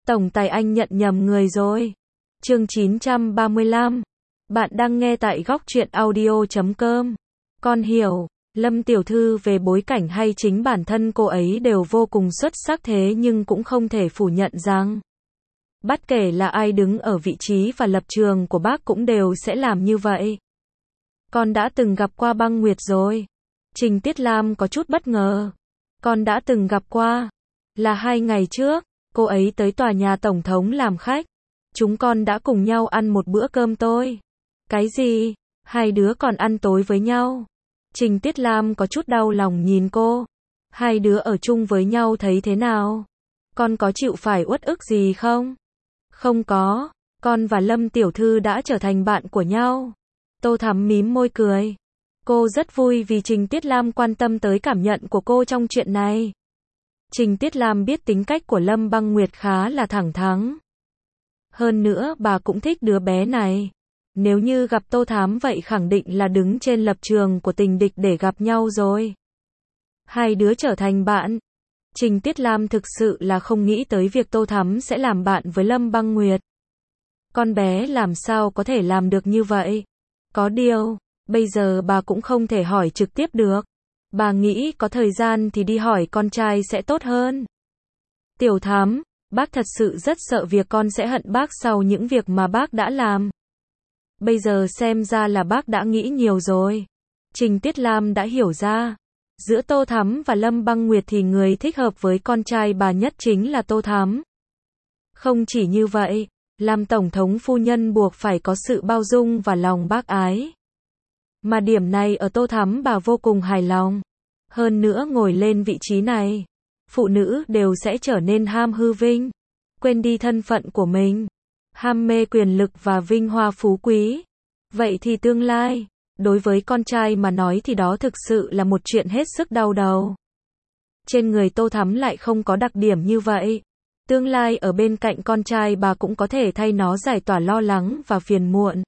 Tổng tài anh nhận nhầm người rồi. Chương 935. Bạn đang nghe tại góc truyện audio.com. Con hiểu, Lâm tiểu thư về bối cảnh hay chính bản thân cô ấy đều vô cùng xuất sắc, thế nhưng cũng không thể phủ nhận rằng bất kể là ai đứng ở vị trí và lập trường của bác cũng đều sẽ làm như vậy. Con đã từng gặp qua Băng Nguyệt rồi. Trình Tiết Lam có chút bất ngờ. Con đã từng gặp qua. Là 2 ngày trước, cô ấy tới tòa nhà Tổng thống làm khách. Chúng con đã cùng nhau ăn một bữa cơm tối. Cái gì? Hai đứa còn ăn tối với nhau? Trình Tiết Lam có chút đau lòng nhìn cô. Hai đứa ở chung với nhau thấy thế nào? Con có chịu phải uất ức gì không? Không có, con và Lâm tiểu thư đã trở thành bạn của nhau. Tô Thắm mím môi cười. Cô rất vui vì Trình Tiết Lam quan tâm tới cảm nhận của cô trong chuyện này. Trình Tiết Lam biết tính cách của Lâm Băng Nguyệt khá là thẳng thắn. Hơn nữa bà cũng thích đứa bé này. Nếu như gặp Tô Thắm vậy khẳng định là đứng trên lập trường của tình địch để gặp nhau rồi. Hai đứa trở thành bạn. Trình Tiết Lam thực sự là không nghĩ tới việc Tô Thắm sẽ làm bạn với Lâm Băng Nguyệt. Con bé làm sao có thể làm được như vậy? Có điều, bây giờ bà cũng không thể hỏi trực tiếp được. Bà nghĩ có thời gian thì đi hỏi con trai sẽ tốt hơn. Tiểu Thắm, bác thật sự rất sợ việc con sẽ hận bác sau những việc mà bác đã làm. Bây giờ xem ra là bác đã nghĩ nhiều rồi. Trình Tiết Lam đã hiểu ra. Giữa Tô Thắm và Lâm Băng Nguyệt thì người thích hợp với con trai bà nhất chính là Tô Thắm. Không chỉ như vậy, làm tổng thống phu nhân buộc phải có sự bao dung và lòng bác ái. Mà điểm này ở Tô Thắm bà vô cùng hài lòng. Hơn nữa ngồi lên vị trí này, phụ nữ đều sẽ trở nên ham hư vinh, quên đi thân phận của mình, ham mê quyền lực và vinh hoa phú quý. Vậy thì tương lai, đối với con trai mà nói thì đó thực sự là một chuyện hết sức đau đầu. Trên người Tô Thắm lại không có đặc điểm như vậy. Tương lai ở bên cạnh con trai bà cũng có thể thay nó giải tỏa lo lắng và phiền muộn.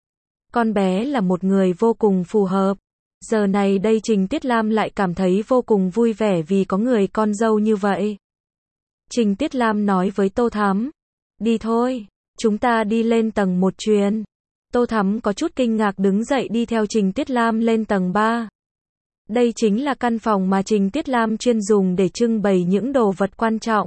Con bé là một người vô cùng phù hợp. Giờ này đây Trình Tiết Lam lại cảm thấy vô cùng vui vẻ vì có người con dâu như vậy. Trình Tiết Lam nói với Tô Thắm. Đi thôi, chúng ta đi lên tầng 1 chuyến. Tô Thắm có chút kinh ngạc đứng dậy đi theo Trình Tiết Lam lên tầng 3. Đây chính là căn phòng mà Trình Tiết Lam chuyên dùng để trưng bày những đồ vật quan trọng.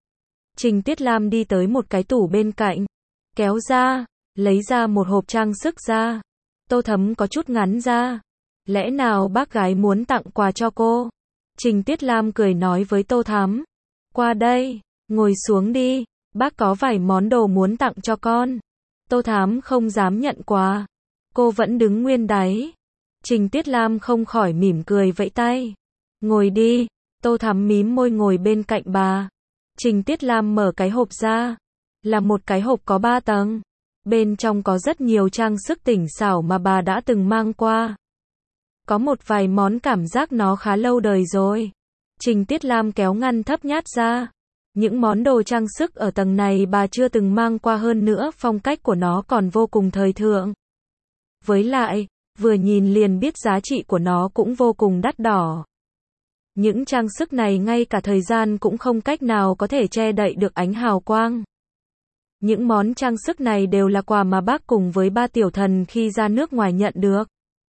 Trình Tiết Lam đi tới một cái tủ bên cạnh, kéo ra, lấy ra một hộp trang sức ra. Tô Thắm có chút ngắn ra. Lẽ nào bác gái muốn tặng quà cho cô? Trình Tiết Lam cười nói với Tô Thắm. Qua đây, ngồi xuống đi, bác có vài món đồ muốn tặng cho con. Tô Thắm không dám nhận quà. Cô vẫn đứng nguyên đáy. Trình Tiết Lam không khỏi mỉm cười vẫy tay. Ngồi đi. Tô Thắm mím môi ngồi bên cạnh bà. Trình Tiết Lam mở cái hộp ra. Là một cái hộp có 3 tầng. Bên trong có rất nhiều trang sức tinh xảo mà bà đã từng mang qua. Có một vài món cảm giác nó khá lâu đời rồi. Trình Tiết Lam kéo ngăn thấp nhát ra. Những món đồ trang sức ở tầng này bà chưa từng mang qua, hơn nữa phong cách của nó còn vô cùng thời thượng. Với lại, vừa nhìn liền biết giá trị của nó cũng vô cùng đắt đỏ. Những trang sức này ngay cả thời gian cũng không cách nào có thể che đậy được ánh hào quang. Những món trang sức này đều là quà mà bác cùng với ba tiểu thần khi ra nước ngoài nhận được.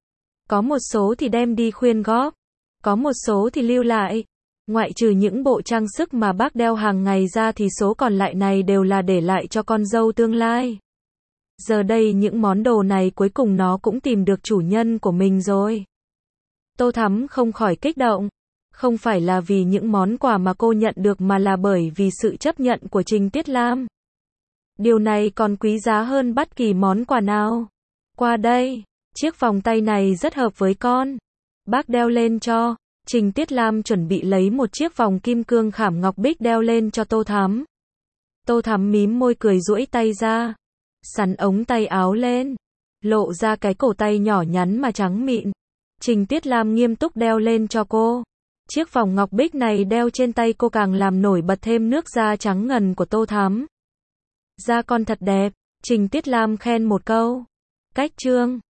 Có một số thì đem đi khuyên góp, có một số thì lưu lại. Ngoại trừ những bộ trang sức mà bác đeo hàng ngày ra thì số còn lại này đều là để lại cho con dâu tương lai. Giờ đây những món đồ này cuối cùng nó cũng tìm được chủ nhân của mình rồi. Tô Thắm không khỏi kích động. Không phải là vì những món quà mà cô nhận được mà là bởi vì sự chấp nhận của Trình Tiết Lam. Điều này còn quý giá hơn bất kỳ món quà nào. Qua đây, chiếc vòng tay này rất hợp với con. Bác đeo lên cho. Trình Tiết Lam chuẩn bị lấy một chiếc vòng kim cương khảm ngọc bích đeo lên cho Tô Thắm. Tô Thắm mím môi cười duỗi tay ra. Sắn ống tay áo lên. Lộ ra cái cổ tay nhỏ nhắn mà trắng mịn. Trình Tiết Lam nghiêm túc đeo lên cho cô. Chiếc vòng ngọc bích này đeo trên tay cô càng làm nổi bật thêm nước da trắng ngần của Tô Thắm. Da con thật đẹp. Trình Tiết Lam khen một câu. Cách trương.